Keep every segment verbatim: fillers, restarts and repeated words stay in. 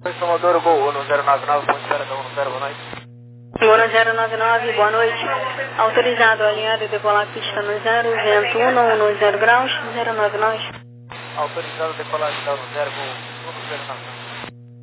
Oi, Salvador, o Gol no zero nove nove ponto zero um zero, boa noite. Gol no zero nove nove, boa noite. Autorizado, alinhado e decolar pista no zero, vento um no zero graus, zero nove nove. Autorizado, decolar pista no zero, Gol um no zero nove nove.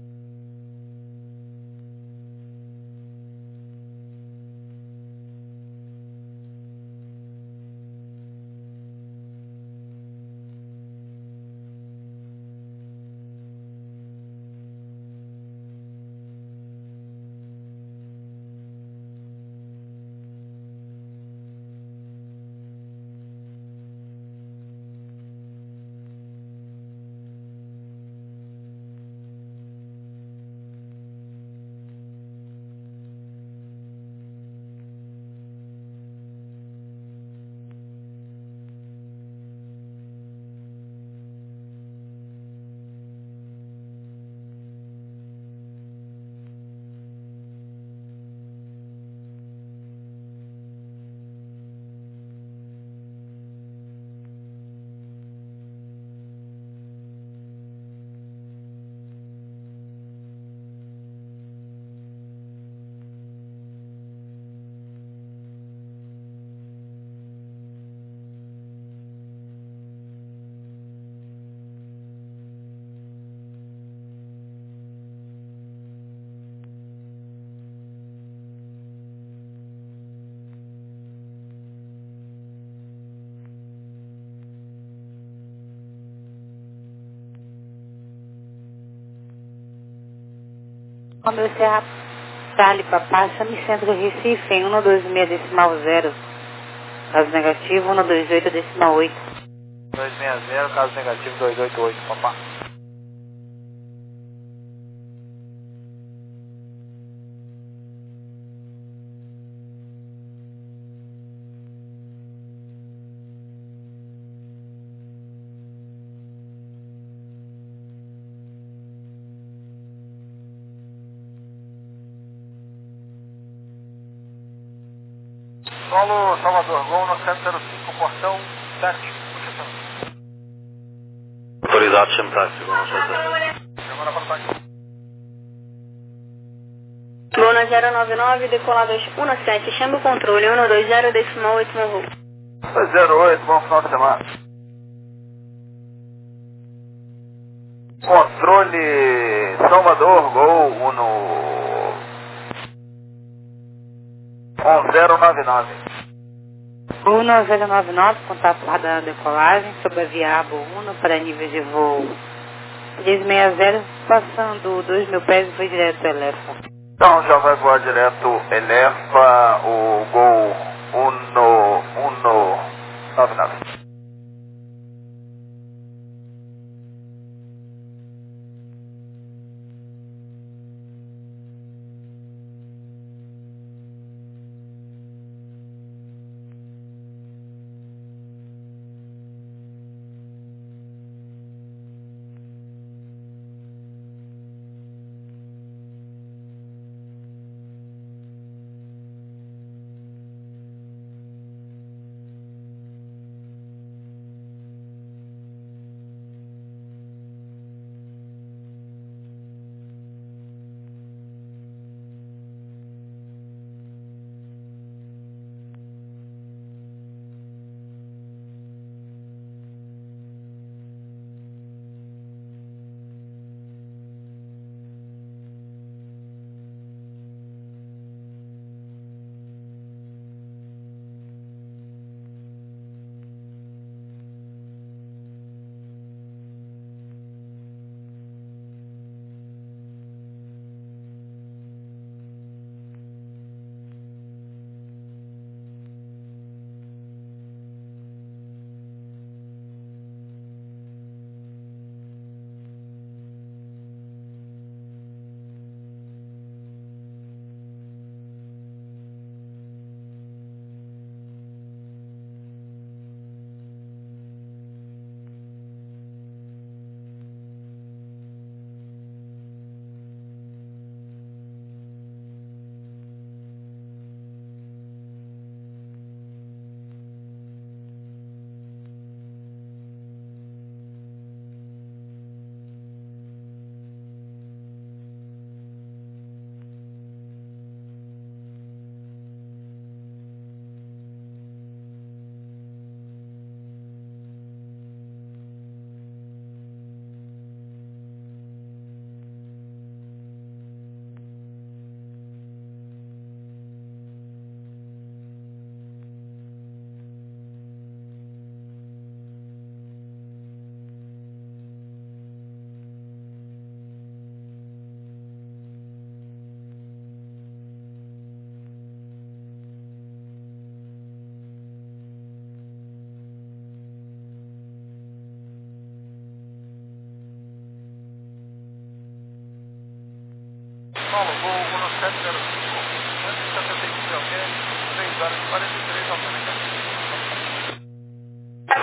Romeu Serra, Charlie Papá, chame Centro Recife em cento e vinte e seis decimal zero, caso negativo, cento e vinte e oito decimal oito. dois seis zero, caso negativo, dois oito oito, papá. Solo Salvador, Gol no cento e cinco, portão sete, posição. Autorizado, chame táxi, Gol no cento e cinco. Semana para táxi. Gol no zero nove nove, decoladas um no sete, chame o controle, um dois zero decimal oito no voo. dois zero oito, bom final de semana. Controle Salvador, Gol no um zero nove nove. um zero nove nove, contato da decolagem, sobre a Viabo um para nível de voo três seis zero, passando dois mil pés e foi direto ao Elefa. Então já vai voar direto Elefa, o Gol um nove nove.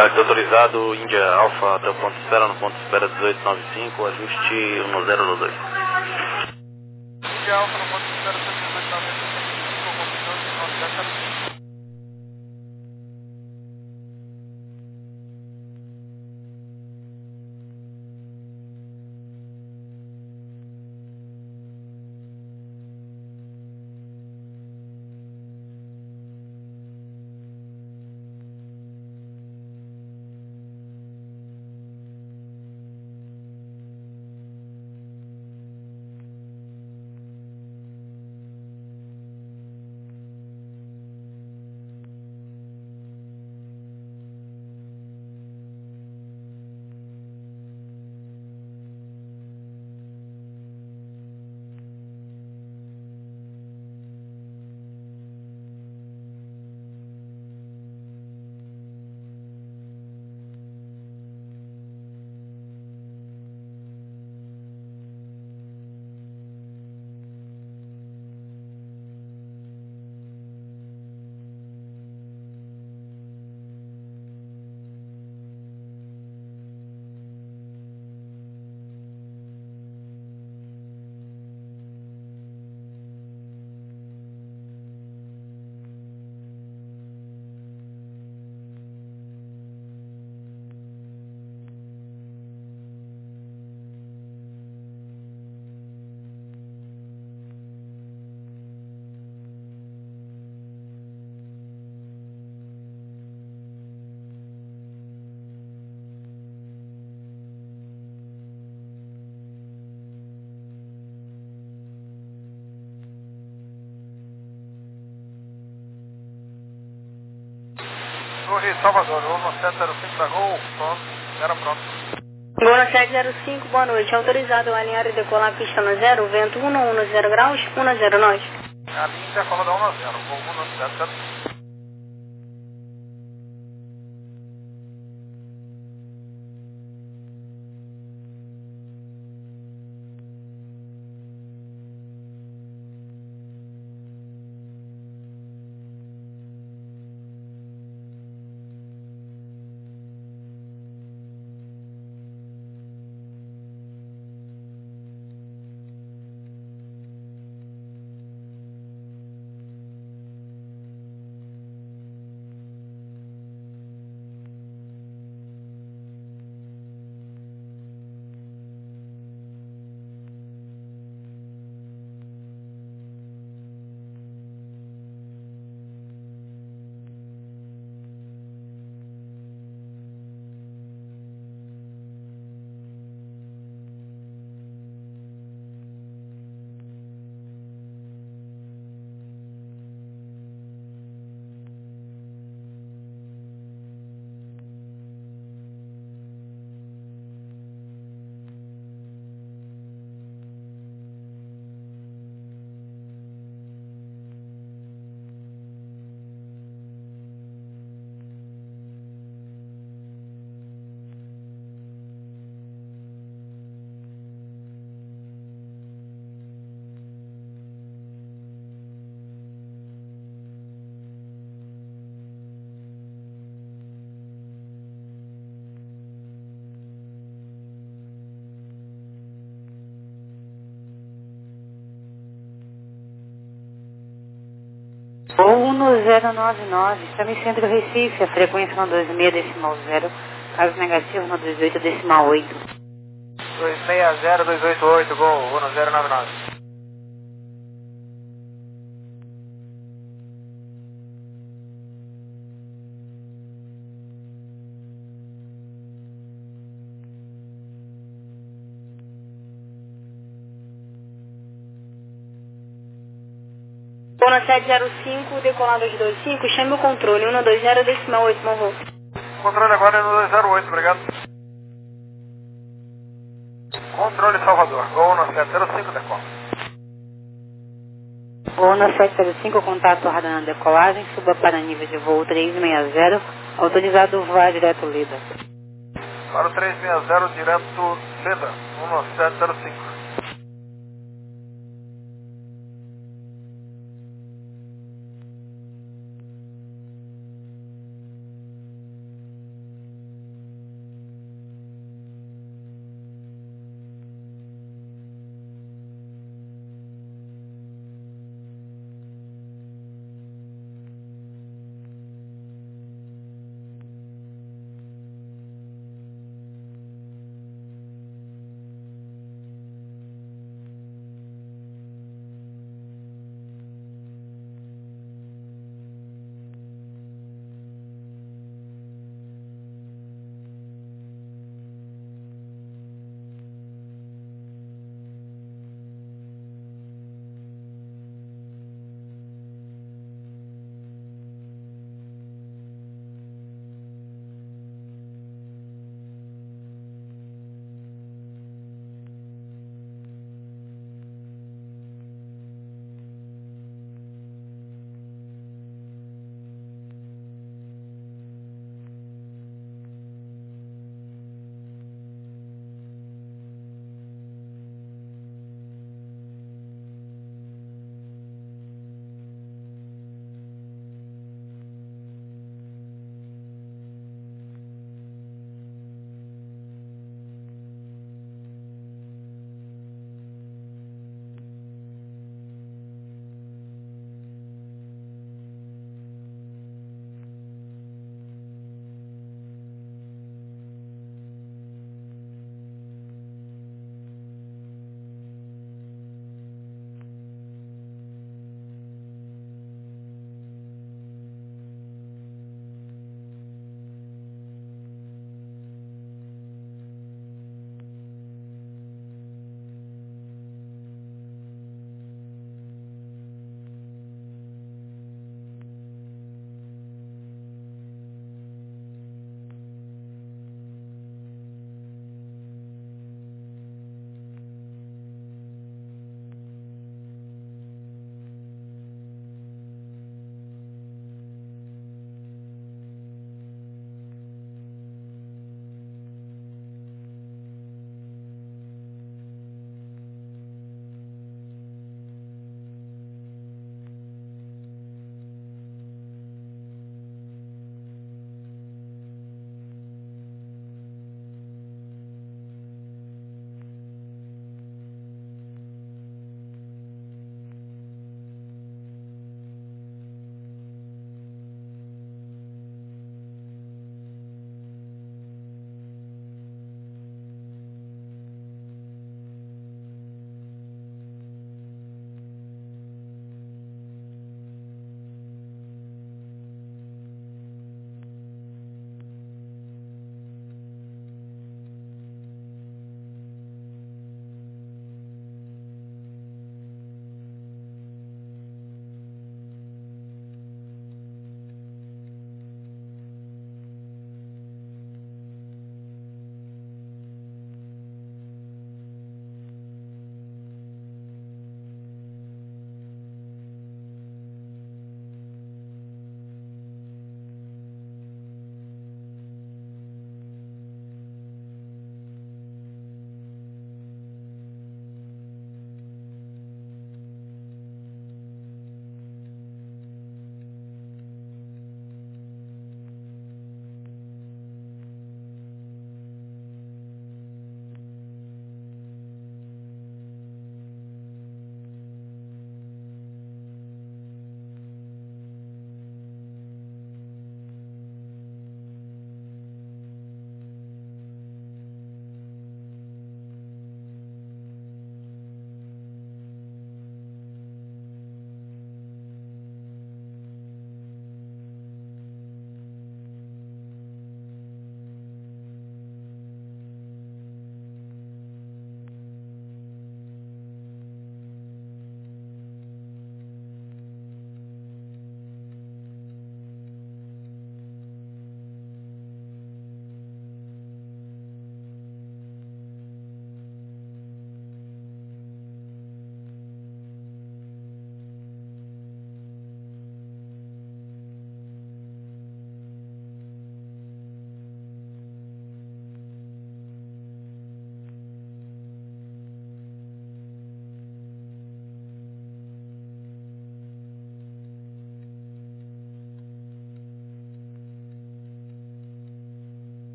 Táxi autorizado, Índia Alfa até o ponto de espera, no ponto de espera dezoito noventa e cinco, ajuste um zero dois dois. Índia Alfa no ponto de espera dezoito noventa e cinco, confirmando que nós já estamos. Torre Salvador, Gol no sete zero cinco da Gol, pronto, era pronto. Gol no sete zero cinco, boa noite. Autorizado a alinhar e decolar a pista no zero, vento um um zero graus, um zero nós. A linha decola da um a zero, Gol um no sete zero cinco. Gol um zero nove nove, estamos em Centro Recife, a frequência no dois seis decimal zero, caso negativo no dois oito decimal oito. dois seis zero dois oito oito, Gol um zero nove nove. Gol no sete zero cinco, decolar dois dois cinco, chame o controle, um dois zero decimal oito, morro. Controle agora é no dois zero oito, obrigado. Controle Salvador, Gol no sete zero cinco, decola. Gol no sete zero cinco, contato aguardando decolagem, suba para nível de voo trezentos e sessenta, autorizado voar direto Lida. Para o trezentos e sessenta, direto Lida, um no sete zero cinco.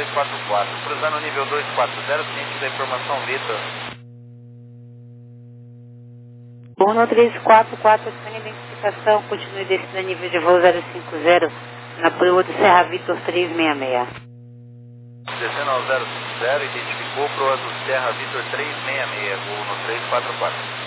três quatro quatro. Cruzando o nível dois quatro zero, ciente da informação, Vitor. um três quatro quatro, sem identificação, continue descendo a nível de voo zero cinco zero, na proa do Serra Vitor trezentos e sessenta e seis. Descendo ao zero cinco zero, identificou proa do Serra Vitor trezentos e sessenta e seis, voo no três quatro quatro.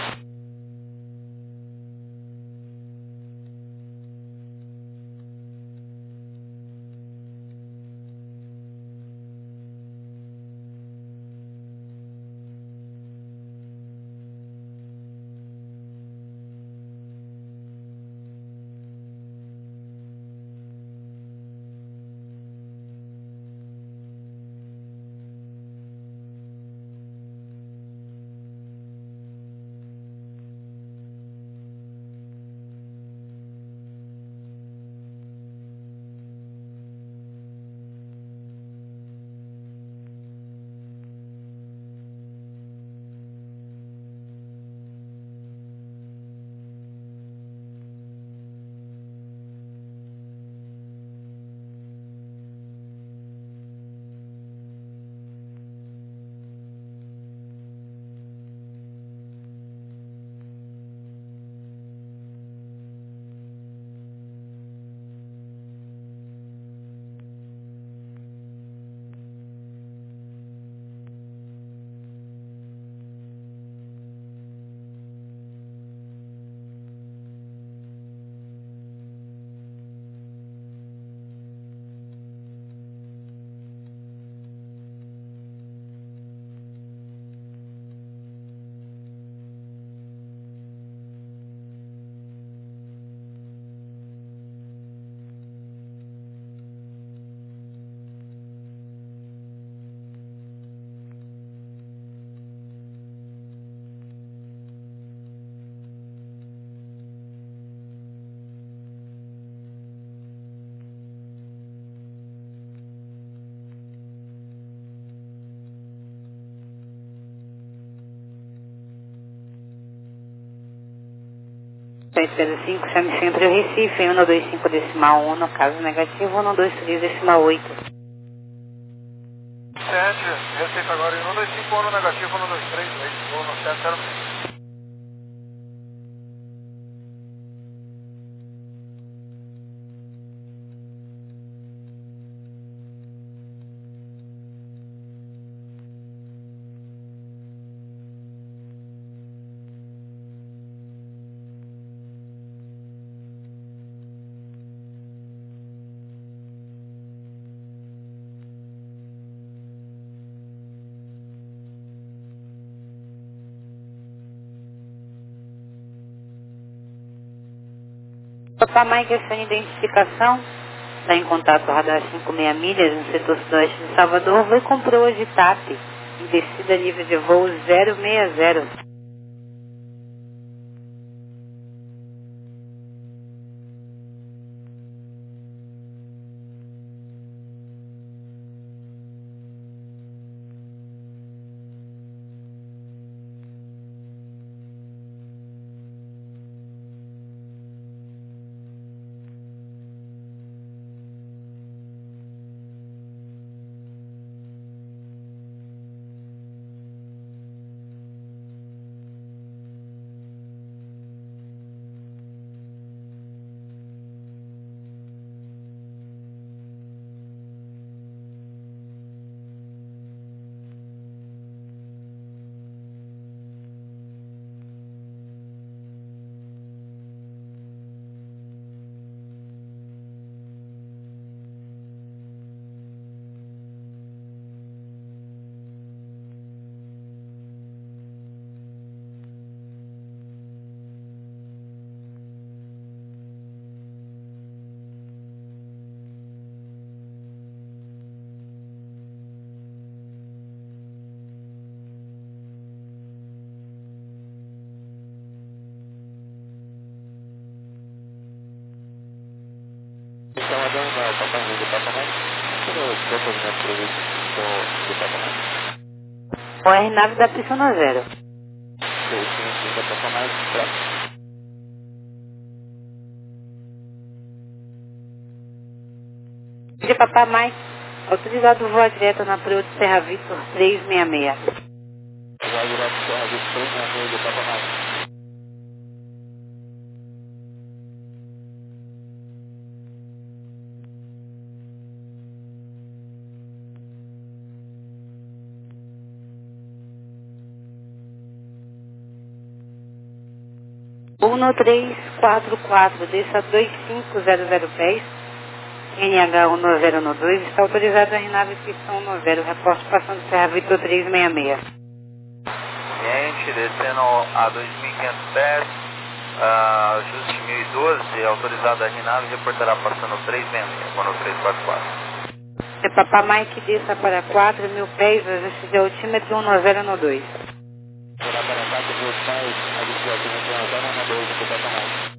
sete zero cinco, chame sempre o Recife, um dois cinco decimal um, no caso negativo, um dois três decimal oito. sete, Recife agora em um dois cinco, um negativo, um dois três, voo no sete zero cinco. Papa Mike, essa identificação, está em contato radar cinco meia milhas no setor sudoeste de Salvador, voo com proa de T A P, em descida nível de voo zero seis zero. O R nove da pista no zero. De Papa Mike, Autorizado voar direto na Pro de Serra Vitor trezentos e sessenta e seis. Voar direto Serra Vitor trezentos e sessenta e seis do Papa Mike. um três quatro quatro, desça dois cinco zero zero pés, N H um zero um dois, está autorizado a aeronave pistão um zero, reporte passando Serra Vitor trezentos e sessenta e seis. Cliente, descendo a dois mil e quinhentos pés, uh, ajuste mil e doze, autorizado a aeronave, reportará passando trezentos e sessenta e seis, Bono três quatro quatro. É Papa Mike, desça para quatro mil pés, ajuste de altímetro um zero um dois. Será para quatro mil pés, ajuste de altímetro um zero um dois do Papa Mike.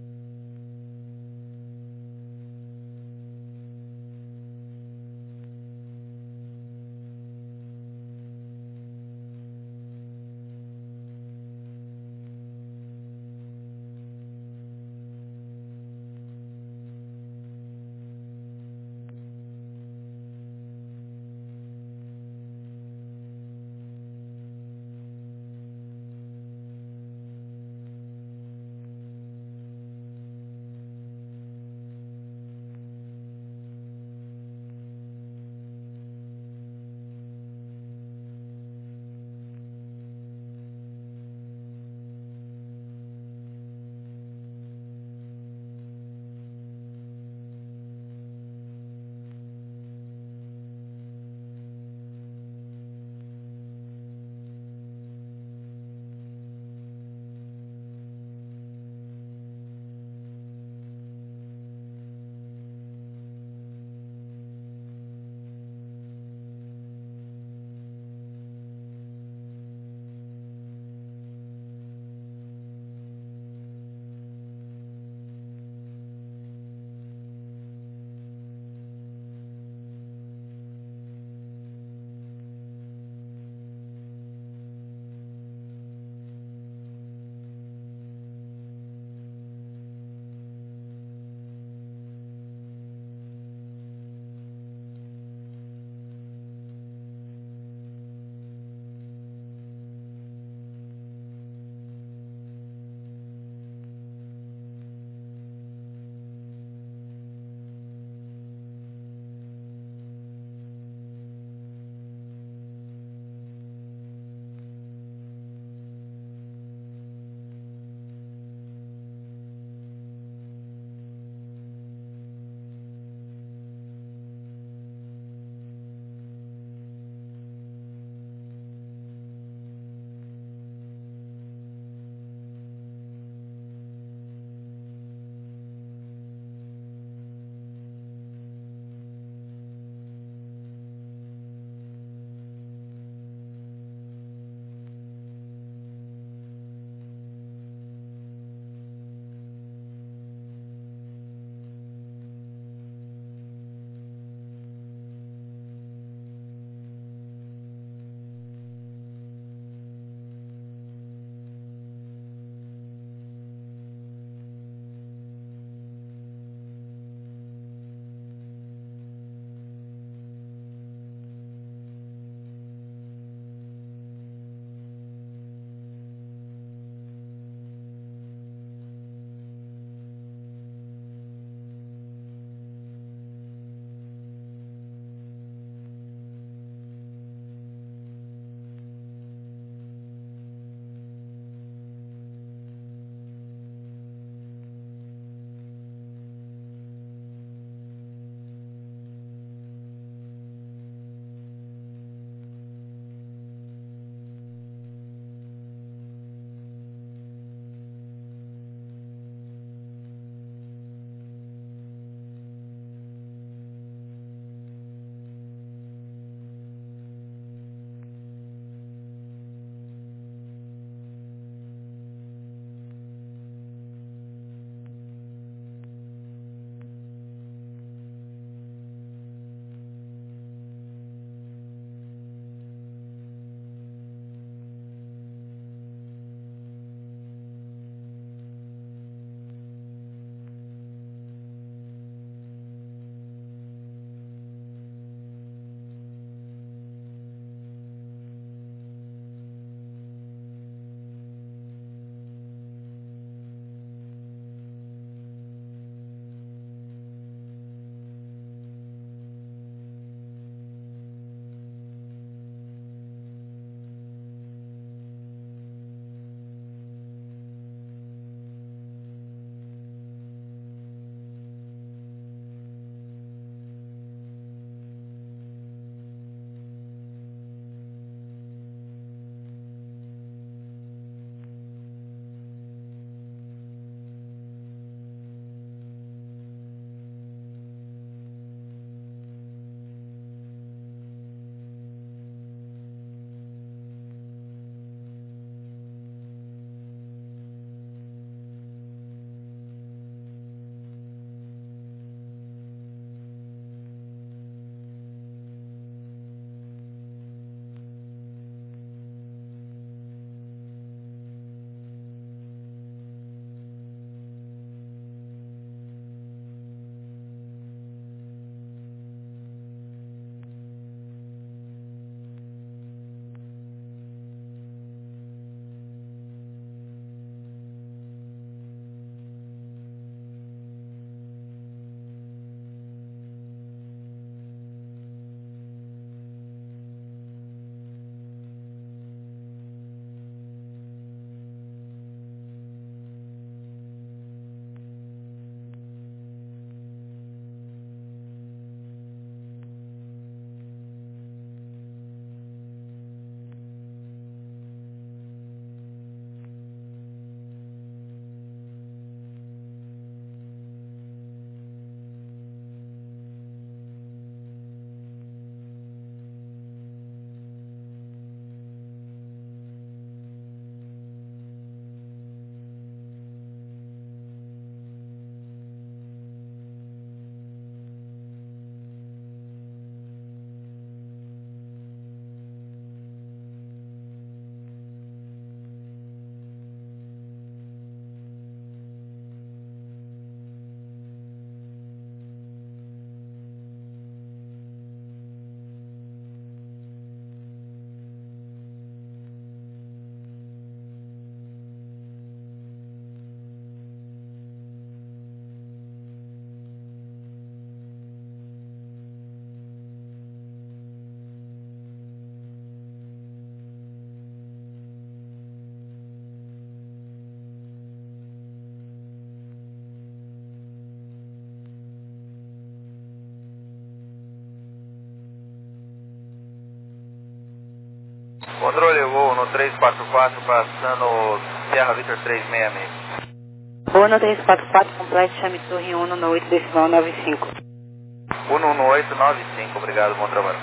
Controle voo no três quatro quatro, passando Serra Vitor trezentos e sessenta e seis. Voo no três quatro quatro, complete, chame torre um no oito decimal nove cinco. um no oito nove cinco, obrigado, bom trabalho.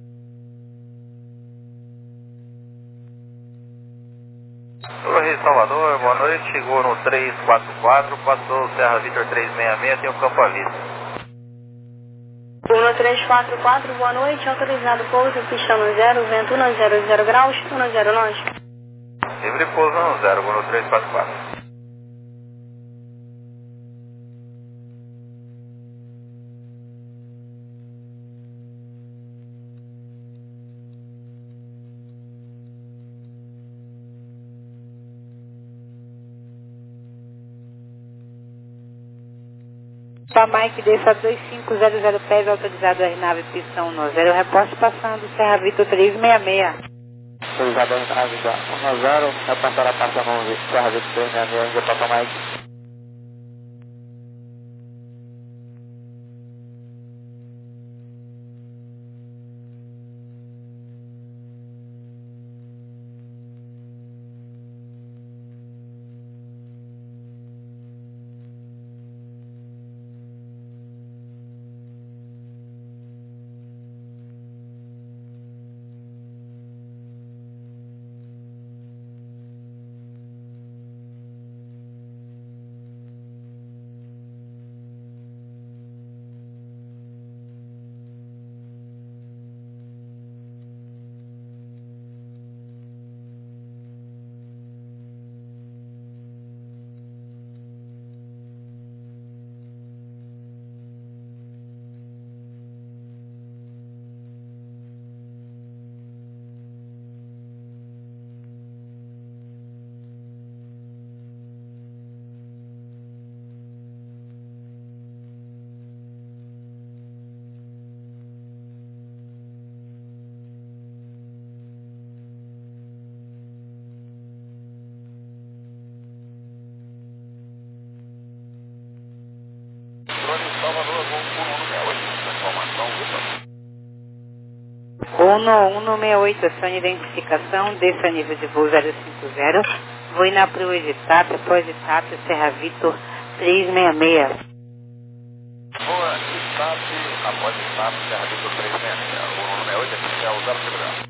Torre Salvador, boa noite, chegou no três quatro quatro, passou Serra Vitor trezentos e sessenta e seis, tem o campo à vista. um três quatro quatro, boa noite, autorizado pouso, pista no zero, vento um zero zero graus, um zero nós. Livre pouso no zero, vou no três quatro quatro. Só Mike, desça dois cinco zero zero pés, autorizado a nave pistão no zero, reporte passando Serra Vitor trezentos e sessenta e seis. Autorizado a nave um no zero, reportar a passa no Serra Vitor trezentos e sessenta e seis, ainda passa Mike. Uno um sessenta e oito, sua identificação, desça nível de voo zero cinco zero, voe na proa de TAP, após de TAP, Serra Vitor trezentos e sessenta e seis. Boa, TAP, após de TAP, Serra Vitor trezentos e sessenta e seis, o número é oito, é o zero segurança.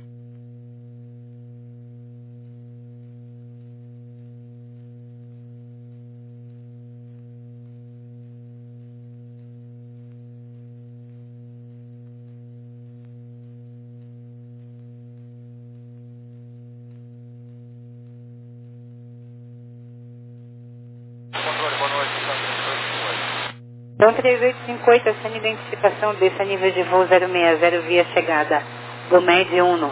Então três oito cinco oito, essa identificação, desça nível de voo zero seis zero, via chegada do M E D Uno.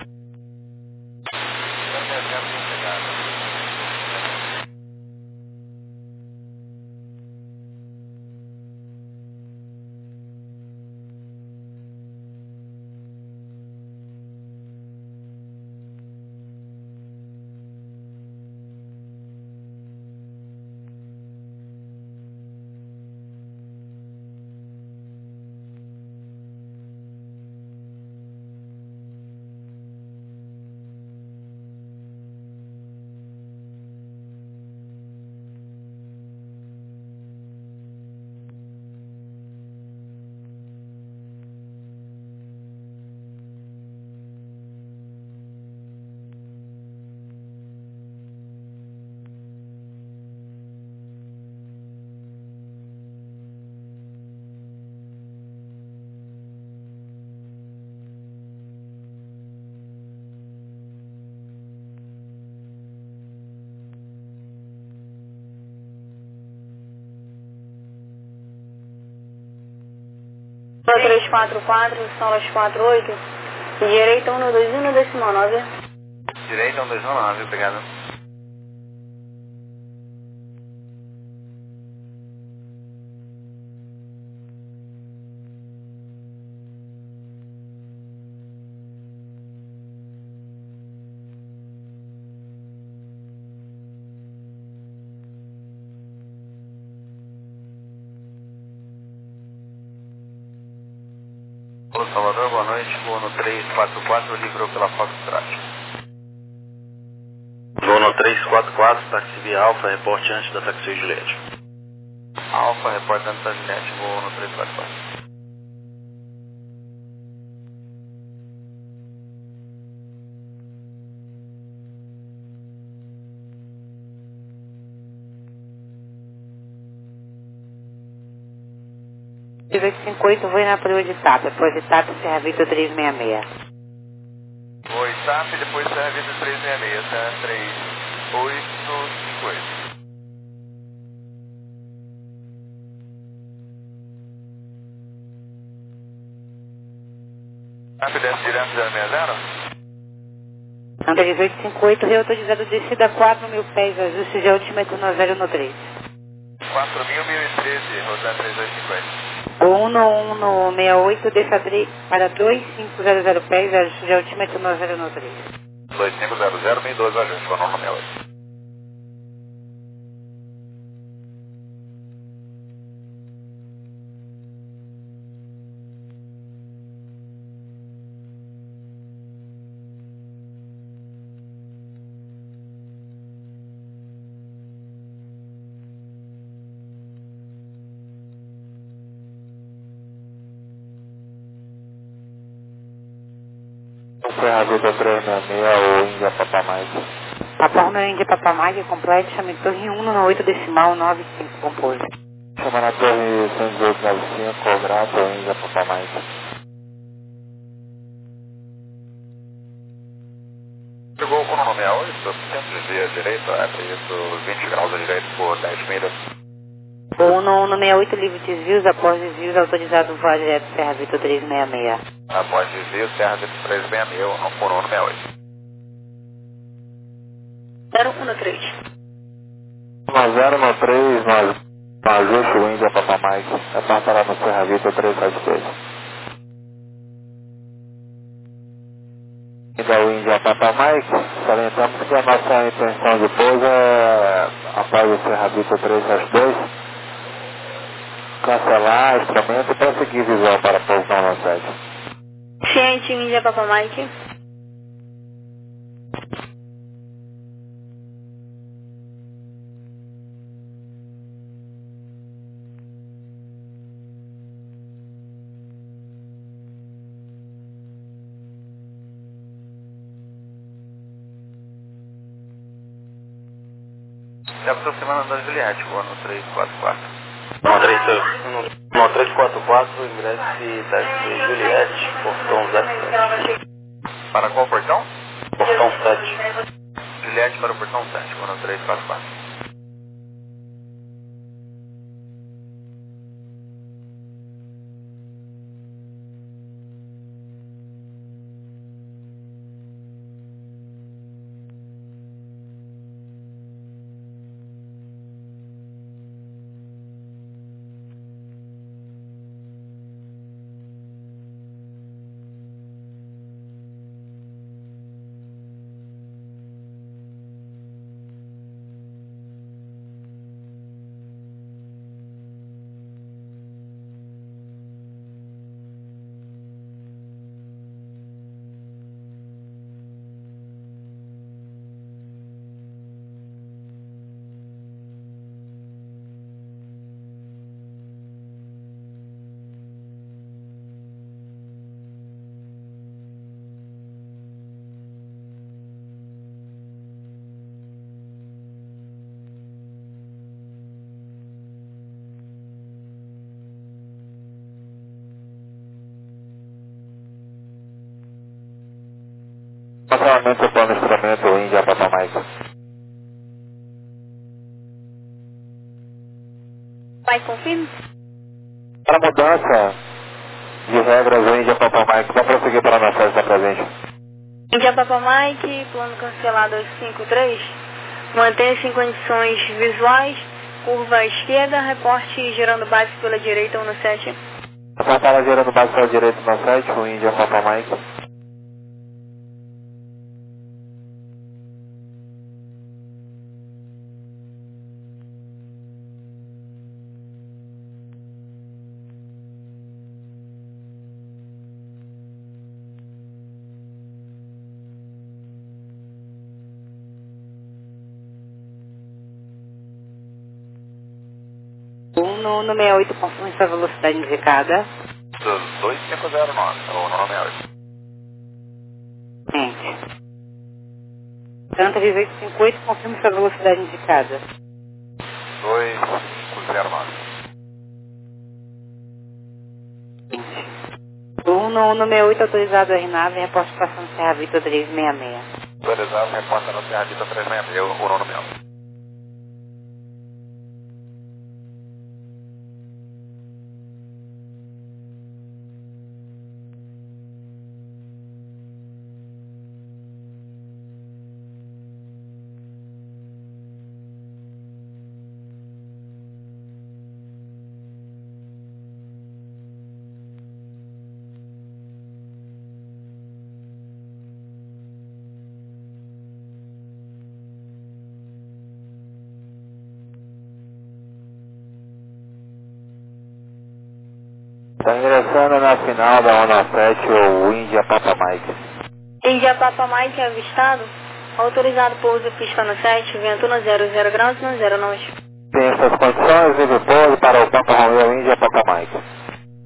três quatro quatro, solas quatro oito, direita um dois um decimal nove. Direita um dois um nove, obrigado. Salvador, boa noite, vou no três quatro quatro, livrou pela Foxtrot. três quatro quatro, táxi via Alfa, reporte antes da táxi Juliette. Alfa, reporte antes da Juliette, vou no três quatro quatro. oito cinco oito, vou ir na Proa de Tata. Proa de Tata, Serra Vitor trezentos e sessenta e seis. Oi, T A P, depois Serra Vitor trezentos e sessenta e seis, Serra três oito cinco oito. T A P desce direto zero seis zero? Anda dezoito cinquenta e oito, reautorizado descida quatro mil pés, ajuste de altímetro no zero no três. quatro mil, mil e treze, rodando três dois cinco oito. O um um no seis oito, desça para dois cinco zero zero pés, ajuste de altímetro no zero no três. dois cinco zero zero, seis dois, ajuste, com nome oito. Serra Vitor trezentos e sessenta e seis, ou Índia Papamai. Papa Romeo Índia Papamai, completo, chame torre um no oito decimal nove cinco, compôs. Chama na torre cento e dezoito nove cinco, grato, Índia Papamai. Chegou com o nome oito, centro de direita, é isso, vinte graus à direita por dez milhas. O um um no seis oito, livre desvios, após desvios, autorizado voar direto Serra Vitor trezentos e sessenta e seis. Após desvio, Serra Vitor trezentos e sessenta e seis, por um no sessenta e oito. zero um no três. zero no três, nós ajuste o Índia Papamai, é para parar no Serra Vitor trezentos e setenta e seis. Índia o Índia Papamai, salientamos que a nossa intenção de pouso é, após o Serra Vitor trezentos e setenta e dois, cancelar instrumento e prosseguir visual para pouso não no sete. Ciente, Índia Papa Mike. Se aproximando da Juliette, vou no três quatro quatro. No três quatro quatro, ingresse táxi Juliette, portão zero sete. Para qual portão? Portão sete. Juliette para o portão sete, vou no três quatro quatro. Cancelamento do plano instrumento Índia Papamai. Vai, confirme. Para mudança de regras Índia Papamai, vai prosseguir para a nossa está presente. Índia Papa Mike, plano cancelado oito cinco três. Mantenha-se em condições visuais. Curva à esquerda, reporte girando básico pela direita um no sete. Para gerando base pela direita no sete, o Índia Papamai. Uno um seis oito, confirme sua velocidade indicada. dois cinco zero nove, ou Uno sessenta e oito. Gente. Santa três oito cinco oito, confirme sua velocidade indicada. dois cinco zero nove. Uno um seis oito, autorizado a R-Nave, reporte passando Serra Vitor trezentos e sessenta e seis. Autorizado, reporta no Serra Vitor trezentos e sessenta e seis, o Uno meu. Está ingressando na final da Onda sete o India Papa Mike. India Papa Mike avistado. Autorizado pouso pista no sete, vento no zero zero graus no zero nove. Tem essas condições, livre pouso para o Papa Romeo India Papa Mike.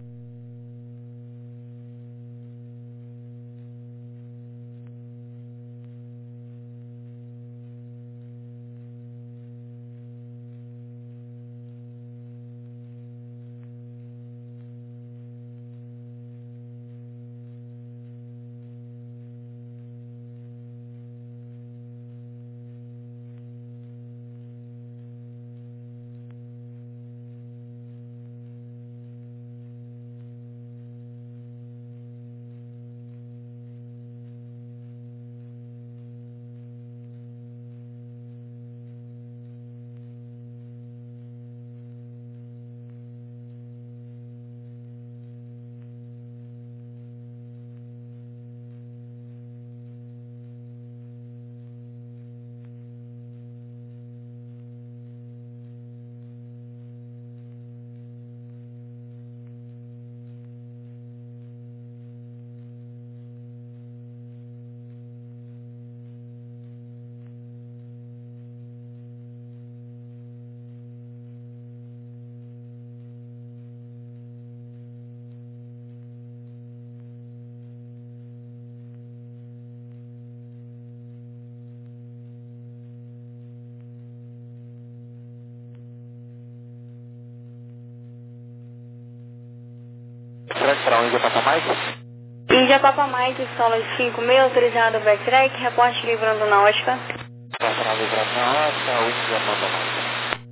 Para o India Papa Mike? India Papa Mike, solo cinco mil, autorizado backtrack, reporte livrando na Oscar. Para livrar na Oscar, o India Papa Mike.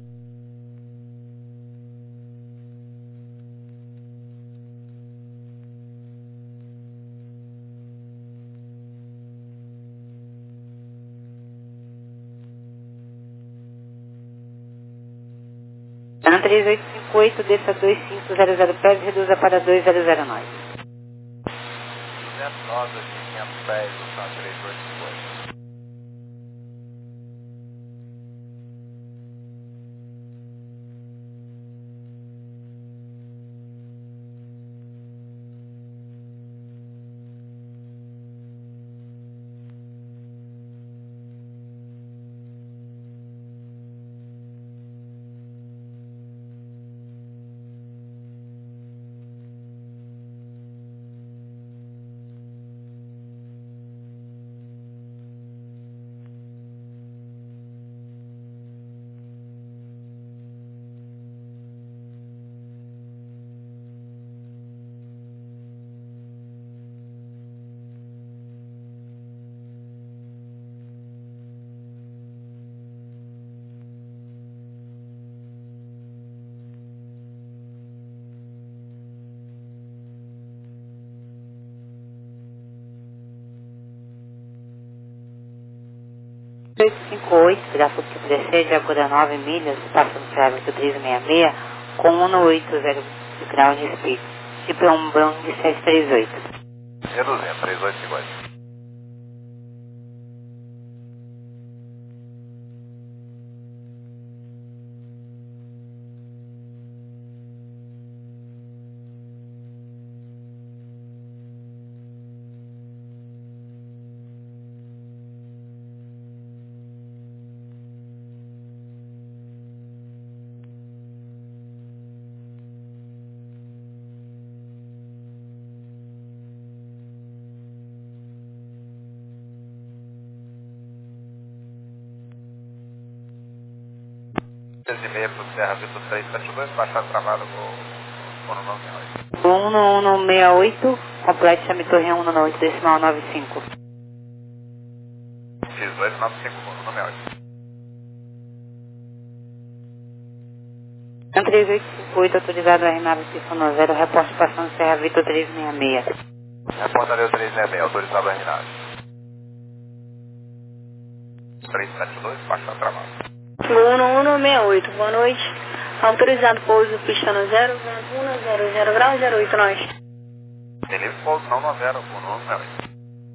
Santa três oito cinco oito, desça dois cinco zero zero pés, reduza para dois zero zero nove. duzentos e nove, quinhentos pés, Santa três oito cinco oito. oito cinco oito, tráfego que precede, agora nove milhas, passando Serra Vitor trezentos e sessenta e seis, com Uno oito zero ground speed, tipo é um Boeing sete três oito. Reduzindo, três oito cinco oito. treze e meia para o Serra Vitor três sete dois, baixada travada com o nove oito. um um um seis oito, complete chame torre um um oito, decimal nove cinco. X dois nove cinco, nove oito. três oito cinco oito, autorizado a Renata Cifano zero, reporte passando Serra Vitor três seis seis. Reportaria três seis seis, autorizado a Renata. três sete dois, baixada travada. um um um seis oito, boa noite. Autorizado pouso pista no zero, vento um zero zero grau zero oito nós. Beleza, pouso não no zero, com o nove oito.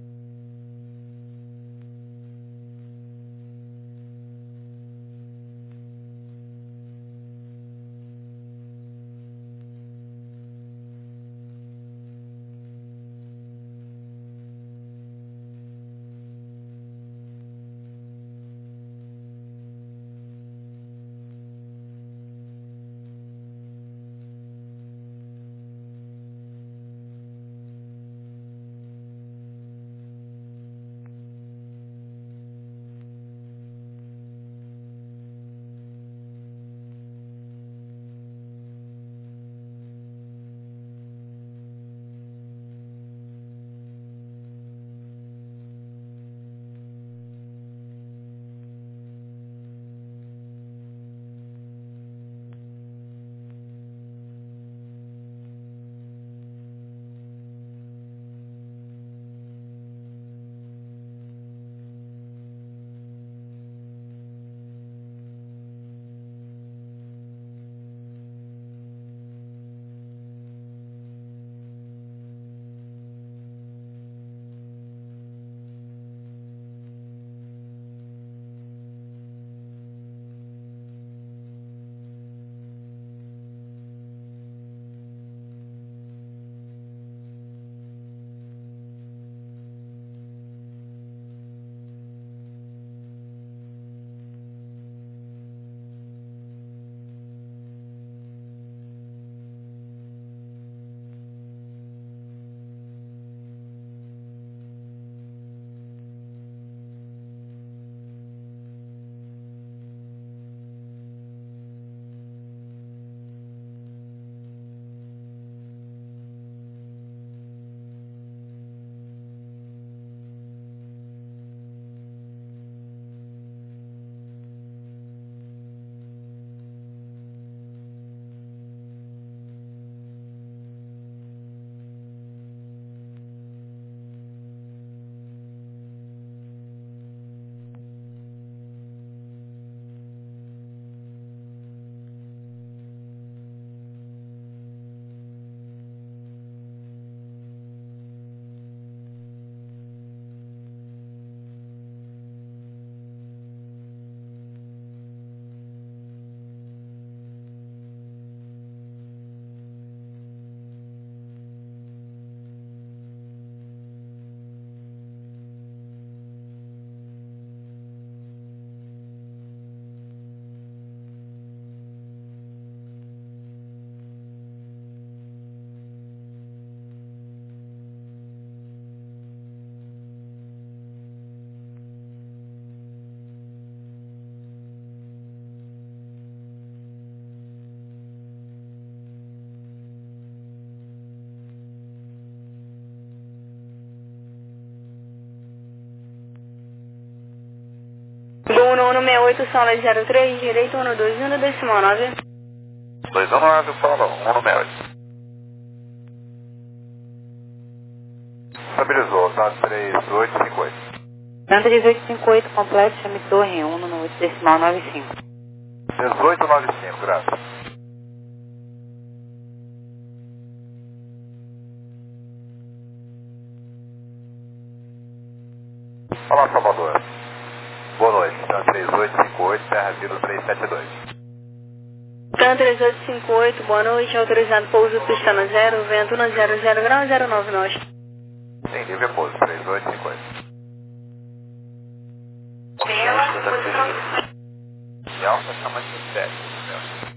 um um um seis oito, sala zero três, direito um dois um, decimal nove. dois um nove, sala um seis oito. Estabilizou, tá três oito cinco oito. três oito cinco oito, completo, chame torre um no oito, decimal nove cinco. dezoito nove cinco, graças. Olá, Salvador. Boa noite, tá três oito cinco oito, Terra Vila três sete dois. TAN três oito cinco oito, boa noite, autorizado pouso pista no zero, vento um zero zero grau zero nove nós. Sim, livre pouso, três oito cinco oito. E alfa chama de sete, entendeu?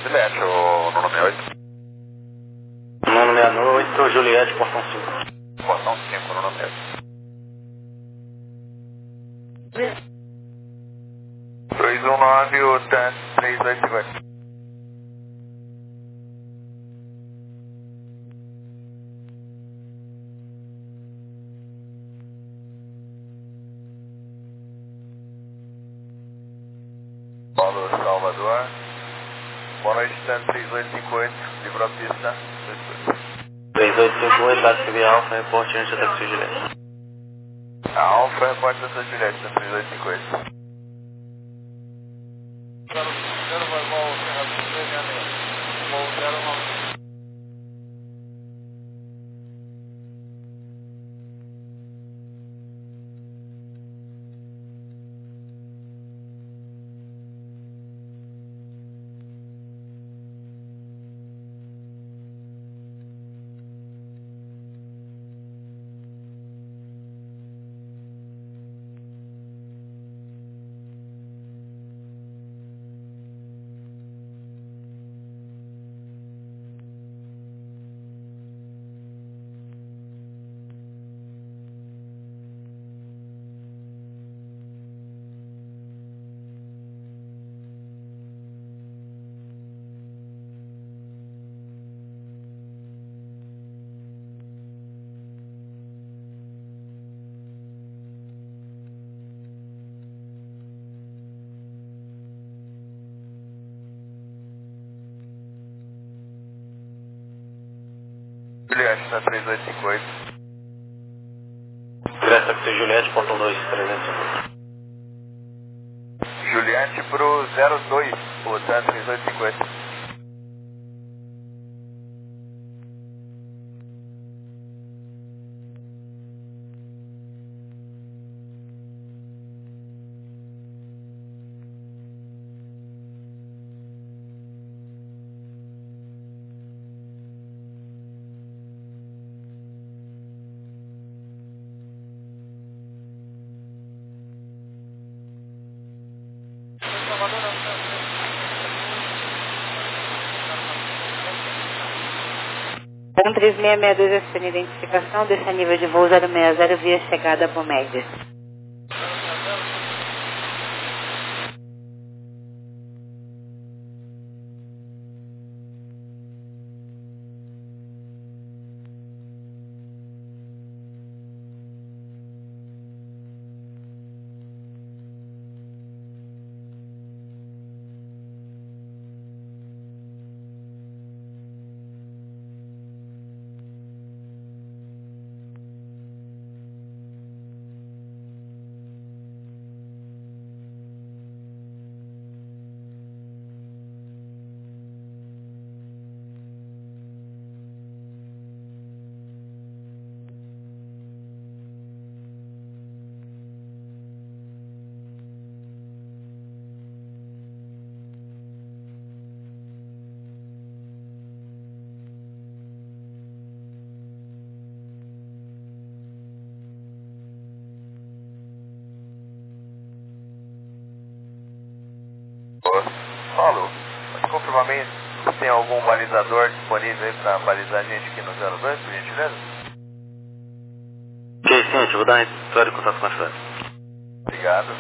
Juliette, o nono sessenta e oito. Nono sessenta e oito, Juliette, portão cinco. Portão cinco, nono sessenta e oito. dois um nove, o T A S três dois cinco oito. Paulo Salvador. Boa noite, T A S três dois cinco oito, livrou a pista. três dois cinco oito, táxi via Alfa, reporte antes da táxi Juliette. A Alfa, repórter da Juliette, três dois cinco oito. Juliette, na três dois cinco oito. Direto táxi Juliette, portão dois, trezentos e um. Juliette pro zero dois, o T A S três dois cinco oito. um três seis seis dois, acione identificação, desce a nível de voo zero seis zero via chegada por média. Paulo, pode confirmar bem se tem algum balizador disponível aí para balizar a gente aqui no zero dois, por gentileza? Ok, sim, eu vou dar uma história de contato com a cidade. Obrigado.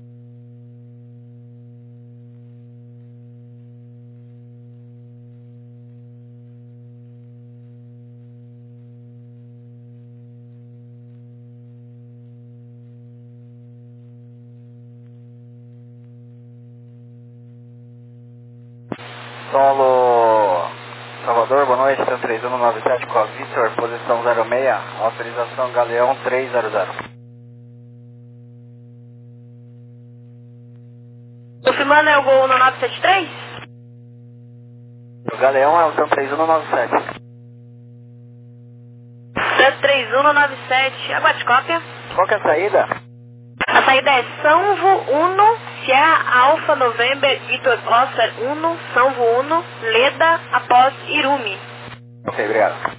Paulo Salvador, boa noite, T A S três um nove sete com a Victor, posição zero seis, autorização Galeão trezentos. Confirmando, é o gol no nove sete três? O Galeão é o T A S três um nove sete. sete três um no nove sete, aguarde cópia. Qual que é a saída? A saída é Sanvo Uno, Sierra Alfa November Vitor Oscar Uno, Sanvo Uno, Leda, após Irumi. Ok, obrigado.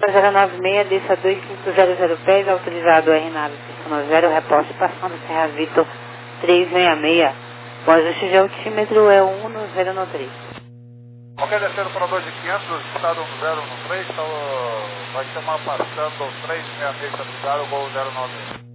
zero nove seis, desça dois cinco zero zero pés, autorizado R nove zero, reposte passando Serra Vitor trezentos e sessenta e seis. O ajuste de altímetro é um um zero no três. Ok, descendo para dois de quinhentos, estado um zero no três, então vai chamar passando três sessenta e seis, autorizado, voo zero nove.